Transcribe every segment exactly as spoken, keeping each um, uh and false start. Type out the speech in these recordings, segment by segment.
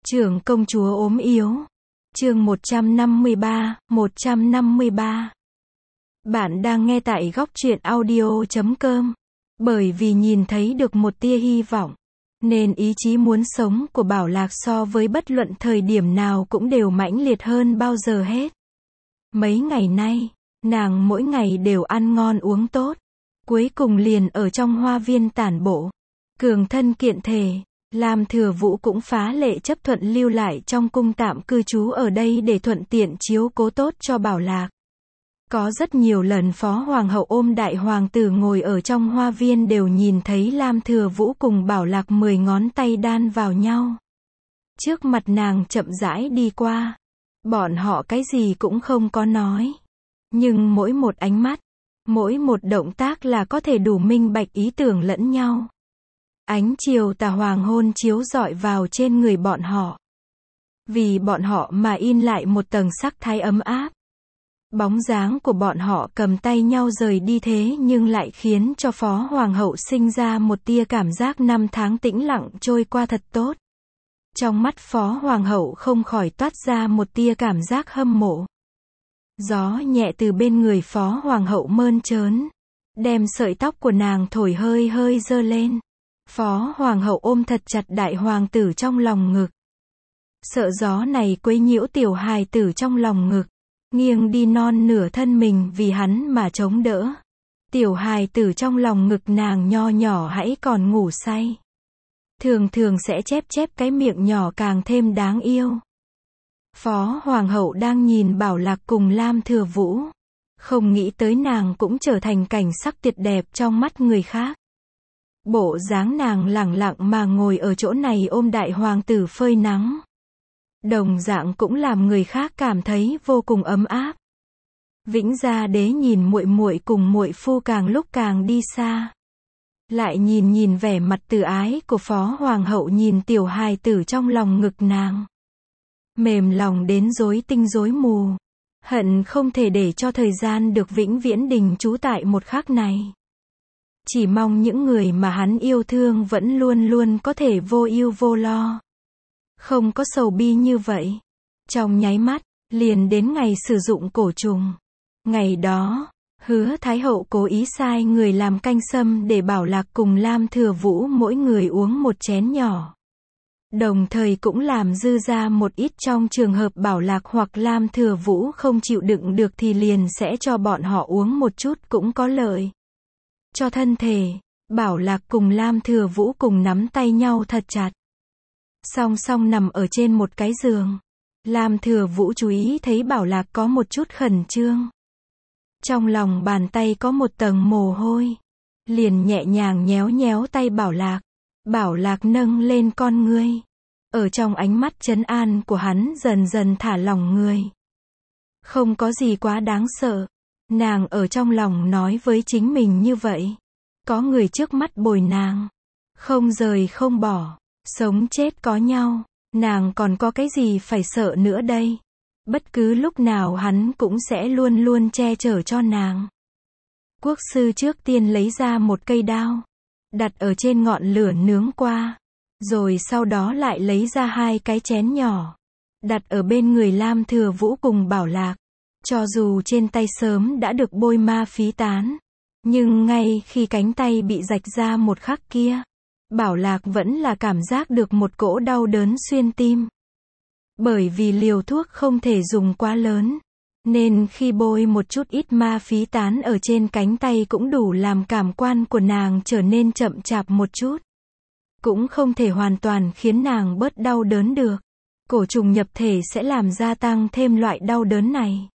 Trưởng công chúa ốm yếu. Chương một trăm năm mươi ba, một trăm năm mươi ba. Bạn đang nghe tại góc truyện audio chấm com. Bởi vì nhìn thấy được một tia hy vọng, nên ý chí muốn sống của Bảo Lạc so với bất luận thời điểm nào cũng đều mãnh liệt hơn bao giờ hết. Mấy ngày nay, nàng mỗi ngày đều ăn ngon uống tốt. Cuối cùng liền ở trong hoa viên tản bộ. Cường thân kiện thể, Lam Thừa Vũ cũng phá lệ chấp thuận lưu lại trong cung tạm cư trú ở đây để thuận tiện chiếu cố tốt cho Bảo Lạc. Có rất nhiều lần Phó Hoàng hậu ôm đại hoàng tử ngồi ở trong hoa viên đều nhìn thấy Lam Thừa Vũ cùng Bảo Lạc mười ngón tay đan vào nhau. Trước mặt nàng chậm rãi đi qua. Bọn họ cái gì cũng không có nói. Nhưng mỗi một ánh mắt, mỗi một động tác là có thể đủ minh bạch ý tưởng lẫn nhau. Ánh chiều tà hoàng hôn chiếu rọi vào trên người bọn họ. Vì bọn họ mà in lại một tầng sắc thái ấm áp. Bóng dáng của bọn họ cầm tay nhau rời đi thế nhưng lại khiến cho Phó Hoàng hậu sinh ra một tia cảm giác năm tháng tĩnh lặng trôi qua thật tốt. Trong mắt Phó Hoàng hậu không khỏi toát ra một tia cảm giác hâm mộ. Gió nhẹ từ bên người Phó Hoàng hậu mơn trớn, đem sợi tóc của nàng thổi hơi hơi dơ lên. Phó Hoàng hậu ôm thật chặt đại hoàng tử trong lòng ngực. Sợ gió này quấy nhiễu tiểu hài tử trong lòng ngực, nghiêng đi non nửa thân mình vì hắn mà chống đỡ. Tiểu hài tử trong lòng ngực nàng nho nhỏ hãy còn ngủ say. Thường thường sẽ chép chép cái miệng nhỏ càng thêm đáng yêu. Phó Hoàng hậu đang nhìn Bảo Lạc cùng Lam Thừa Vũ. Không nghĩ tới nàng cũng trở thành cảnh sắc tuyệt đẹp trong mắt người khác. Bộ dáng nàng lẳng lặng mà ngồi ở chỗ này ôm đại hoàng tử phơi nắng. Đồng dạng cũng làm người khác cảm thấy vô cùng ấm áp. Vĩnh Gia Đế nhìn muội muội cùng muội phu càng lúc càng đi xa. Lại nhìn nhìn vẻ mặt từ ái của Phó Hoàng hậu nhìn tiểu hài tử trong lòng ngực nàng. Mềm lòng đến rối tinh rối mù. Hận không thể để cho thời gian được vĩnh viễn đình trú tại một khắc này. Chỉ mong những người mà hắn yêu thương vẫn luôn luôn có thể vô ưu vô lo. Không có sầu bi như vậy. Trong nháy mắt, liền đến ngày sử dụng cổ trùng. Ngày đó, Hứa Thái hậu cố ý sai người làm canh sâm để Bảo Lạc cùng Lam Thừa Vũ mỗi người uống một chén nhỏ. Đồng thời cũng làm dư ra một ít trong trường hợp Bảo Lạc hoặc Lam Thừa Vũ không chịu đựng được thì liền sẽ cho bọn họ uống một chút cũng có lợi. Cho thân thể, Bảo Lạc cùng Lam Thừa Vũ cùng nắm tay nhau thật chặt. Song song nằm ở trên một cái giường. Lam Thừa Vũ chú ý thấy Bảo Lạc có một chút khẩn trương. Trong lòng bàn tay có một tầng mồ hôi. Liền nhẹ nhàng nhéo nhéo tay Bảo Lạc. Bảo Lạc nâng lên con ngươi. Ở trong ánh mắt trấn an của hắn dần dần thả lỏng người. Không có gì quá đáng sợ. Nàng ở trong lòng nói với chính mình như vậy. Có người trước mắt bồi nàng. Không rời không bỏ. Sống chết có nhau. Nàng còn có cái gì phải sợ nữa đây. Bất cứ lúc nào hắn cũng sẽ luôn luôn che chở cho nàng. Quốc sư trước tiên lấy ra một cây đao. Đặt ở trên ngọn lửa nướng qua. Rồi sau đó lại lấy ra hai cái chén nhỏ. Đặt ở bên người Lam Thừa Vũ cùng Bảo Lạc. Cho dù trên tay sớm đã được bôi ma phí tán. Nhưng ngay khi cánh tay bị rạch ra một khắc kia. Bảo Lạc vẫn là cảm giác được một cỗ đau đớn xuyên tim. Bởi vì liều thuốc không thể dùng quá lớn. Nên khi bôi một chút ít ma phí tán ở trên cánh tay cũng đủ làm cảm quan của nàng trở nên chậm chạp một chút. Cũng không thể hoàn toàn khiến nàng bớt đau đớn được. Cổ trùng nhập thể sẽ làm gia tăng thêm loại đau đớn này.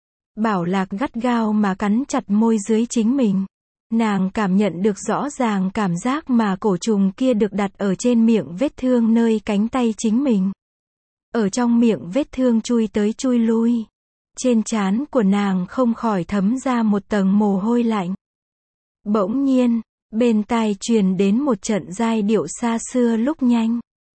Bảo Lạc gắt gao mà cắn chặt môi dưới chính mình. Nàng cảm nhận được rõ ràng cảm giác mà cổ trùng kia được đặt ở trên miệng vết thương nơi cánh tay chính mình. Ở trong miệng vết thương chui tới chui lui. Trên trán của nàng không khỏi thấm ra một tầng mồ hôi lạnh. Bỗng nhiên, bên tai truyền đến một trận giai điệu xa xưa lúc nhanh.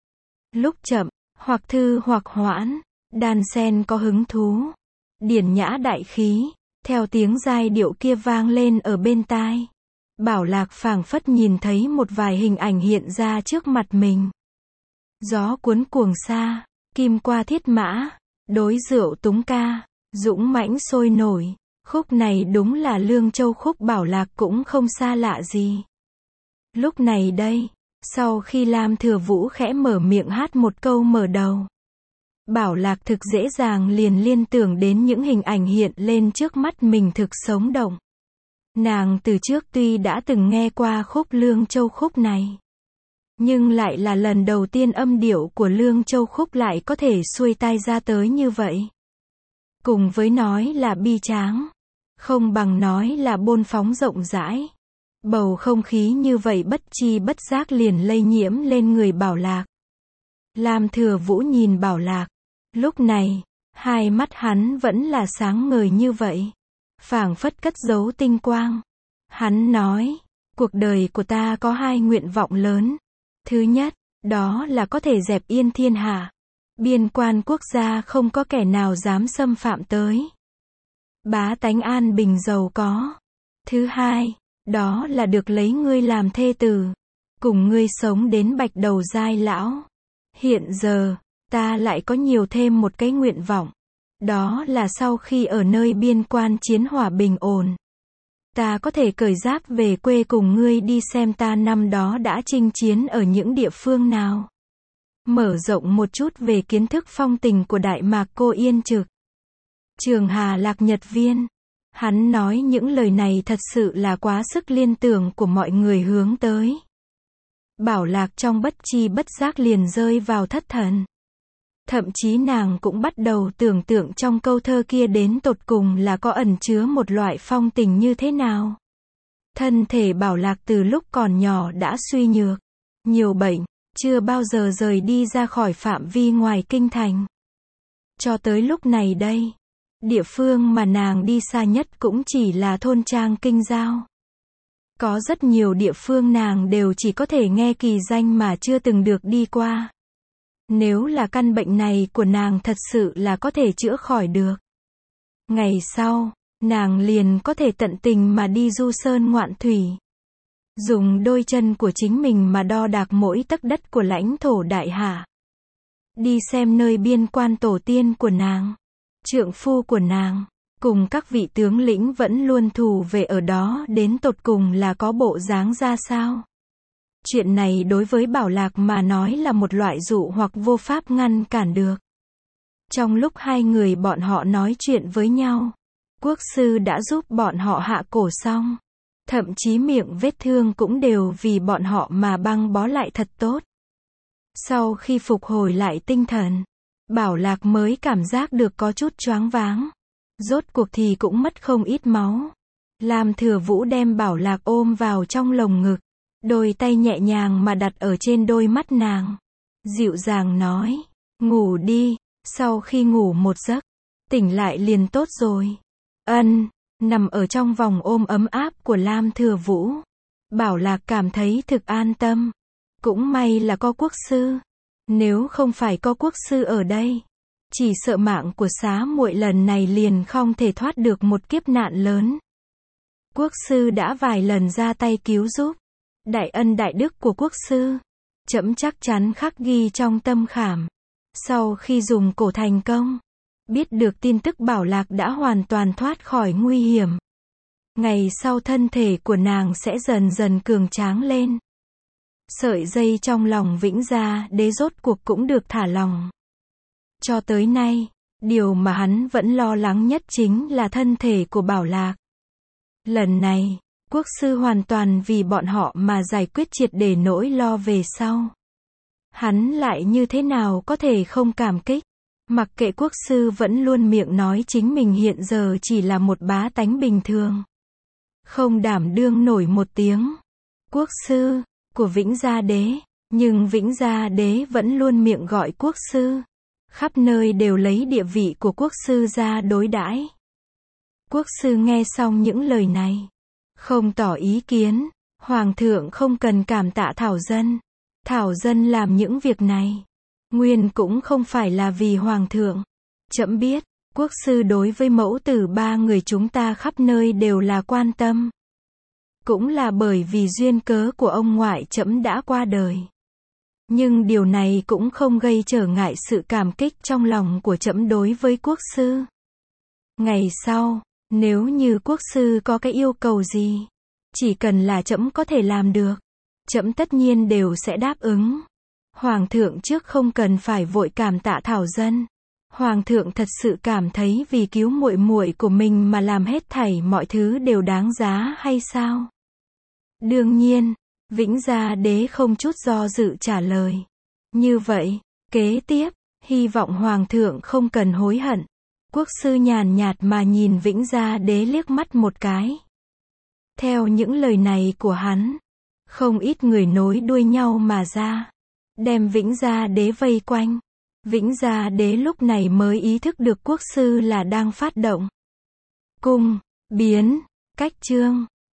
Lúc chậm, hoặc thư hoặc hoãn, đan sen có hứng thú. Điển nhã đại khí, theo tiếng giai điệu kia vang lên ở bên tai. Bảo Lạc phảng phất nhìn thấy một vài hình ảnh hiện ra trước mặt mình. Gió cuốn cuồng xa, kim qua thiết mã, đối rượu túng ca, dũng mãnh sôi nổi. Khúc này đúng là Lương Châu khúc Bảo Lạc cũng không xa lạ gì. Lúc này đây, sau khi Lam Thừa Vũ khẽ mở miệng hát một câu mở đầu, Bảo Lạc thực dễ dàng liền liên tưởng đến những hình ảnh hiện lên trước mắt mình thực sống động. Nàng từ trước tuy đã từng nghe qua khúc Lương Châu khúc này, nhưng lại là lần đầu tiên âm điệu của Lương Châu khúc lại có thể xuôi tai ra tới như vậy. Cùng với nói là bi tráng, không bằng nói là bôn phóng rộng rãi. Bầu không khí như vậy bất chi bất giác liền lây nhiễm lên người Bảo Lạc. Lam Thừa Vũ nhìn Bảo Lạc, lúc này, hai mắt hắn vẫn là sáng ngời như vậy, phảng phất cất giấu tinh quang. Hắn nói, cuộc đời của ta có hai nguyện vọng lớn. Thứ nhất, đó là có thể dẹp yên thiên hạ. Biên quan quốc gia không có kẻ nào dám xâm phạm tới. Bá tánh an bình giàu có. Thứ hai, đó là được lấy ngươi làm thê tử, cùng ngươi sống đến bạch đầu giai lão. Hiện giờ, ta lại có nhiều thêm một cái nguyện vọng. Đó là sau khi ở nơi biên quan chiến hỏa bình ổn, ta có thể cởi giáp về quê cùng ngươi đi xem ta năm đó đã chinh chiến ở những địa phương nào. Mở rộng một chút về kiến thức phong tình của Đại Mạc Cô Yên Trực, Trường Hà Lạc Nhật Viên. Hắn nói những lời này thật sự là quá sức liên tưởng của mọi người hướng tới. Bảo Lạc trong bất chi bất giác liền rơi vào thất thần. Thậm chí nàng cũng bắt đầu tưởng tượng trong câu thơ kia đến tột cùng là có ẩn chứa một loại phong tình như thế nào. Thân thể Bảo Lạc từ lúc còn nhỏ đã suy nhược, nhiều bệnh, chưa bao giờ rời đi ra khỏi phạm vi ngoài kinh thành. Cho tới lúc này đây, địa phương mà nàng đi xa nhất cũng chỉ là thôn trang Kinh Giao. Có rất nhiều địa phương nàng đều chỉ có thể nghe kỳ danh mà chưa từng được đi qua. Nếu là căn bệnh này của nàng thật sự là có thể chữa khỏi được, ngày sau, nàng liền có thể tận tình mà đi du sơn ngoạn thủy. Dùng đôi chân của chính mình mà đo đạc mỗi tấc đất của lãnh thổ đại hạ. Đi xem nơi biên quan tổ tiên của nàng, trượng phu của nàng, cùng các vị tướng lĩnh vẫn luôn thù về ở đó đến tột cùng là có bộ dáng ra sao. Chuyện này đối với Bảo Lạc mà nói là một loại dụ hoặc vô pháp ngăn cản được. Trong lúc hai người bọn họ nói chuyện với nhau, quốc sư đã giúp bọn họ hạ cổ xong. Thậm chí miệng vết thương cũng đều vì bọn họ mà băng bó lại thật tốt. Sau khi phục hồi lại tinh thần, Bảo Lạc mới cảm giác được có chút choáng váng. Rốt cuộc thì cũng mất không ít máu. Lam Thừa Vũ đem Bảo Lạc ôm vào trong lồng ngực, đôi tay nhẹ nhàng mà đặt ở trên đôi mắt nàng. Dịu dàng nói, ngủ đi, sau khi ngủ một giấc, tỉnh lại liền tốt rồi. Ân, nằm ở trong vòng ôm ấm áp của Lam Thừa Vũ, Bảo Lạc cảm thấy thực an tâm. Cũng may là có quốc sư. Nếu không phải có quốc sư ở đây, chỉ sợ mạng của xá muội lần này liền không thể thoát được một kiếp nạn lớn. Quốc sư đã vài lần ra tay cứu giúp. Đại ân đại đức của quốc sư, trẫm chắc chắn khắc ghi trong tâm khảm. Sau khi dùng cổ thành công, biết được tin tức Bảo Lạc đã hoàn toàn thoát khỏi nguy hiểm, ngày sau thân thể của nàng sẽ dần dần cường tráng lên. Sợi dây trong lòng Vĩnh Gia Đế rốt cuộc cũng được thả lỏng. Cho tới nay, điều mà hắn vẫn lo lắng nhất chính là thân thể của Bảo Lạc. Lần này, quốc sư hoàn toàn vì bọn họ mà giải quyết triệt để nỗi lo về sau. Hắn lại như thế nào có thể không cảm kích? Mặc kệ quốc sư vẫn luôn miệng nói chính mình hiện giờ chỉ là một bá tánh bình thường, không đảm đương nổi một tiếng quốc sư của Vĩnh Gia Đế, nhưng Vĩnh Gia Đế vẫn luôn miệng gọi quốc sư, khắp nơi đều lấy địa vị của quốc sư ra đối đãi. Quốc sư nghe xong những lời này, không tỏ ý kiến. Hoàng thượng không cần cảm tạ Thảo Dân. Thảo Dân làm những việc này, nguyên cũng không phải là vì Hoàng thượng. Trẫm biết, quốc sư đối với mẫu tử ba người chúng ta khắp nơi đều là quan tâm. Cũng là bởi vì duyên cớ của ông ngoại trẫm đã qua đời. Nhưng điều này cũng không gây trở ngại sự cảm kích trong lòng của trẫm đối với quốc sư. Ngày sau, nếu như quốc sư có cái yêu cầu gì, chỉ cần là trẫm có thể làm được, trẫm tất nhiên đều sẽ đáp ứng. Hoàng thượng trước không cần phải vội cảm tạ thảo dân. Hoàng thượng thật sự cảm thấy vì cứu muội muội của mình mà làm hết thảy mọi thứ đều đáng giá hay sao? Đương nhiên, Vĩnh Gia Đế không chút do dự trả lời. Như vậy, kế tiếp, hy vọng Hoàng thượng không cần hối hận. Quốc sư nhàn nhạt mà nhìn Vĩnh Gia Đế liếc mắt một cái. Theo những lời này của hắn, không ít người nối đuôi nhau mà ra, đem Vĩnh Gia Đế vây quanh. Vĩnh Gia Đế lúc này mới ý thức được quốc sư là đang phát động cung, biến, cách chương.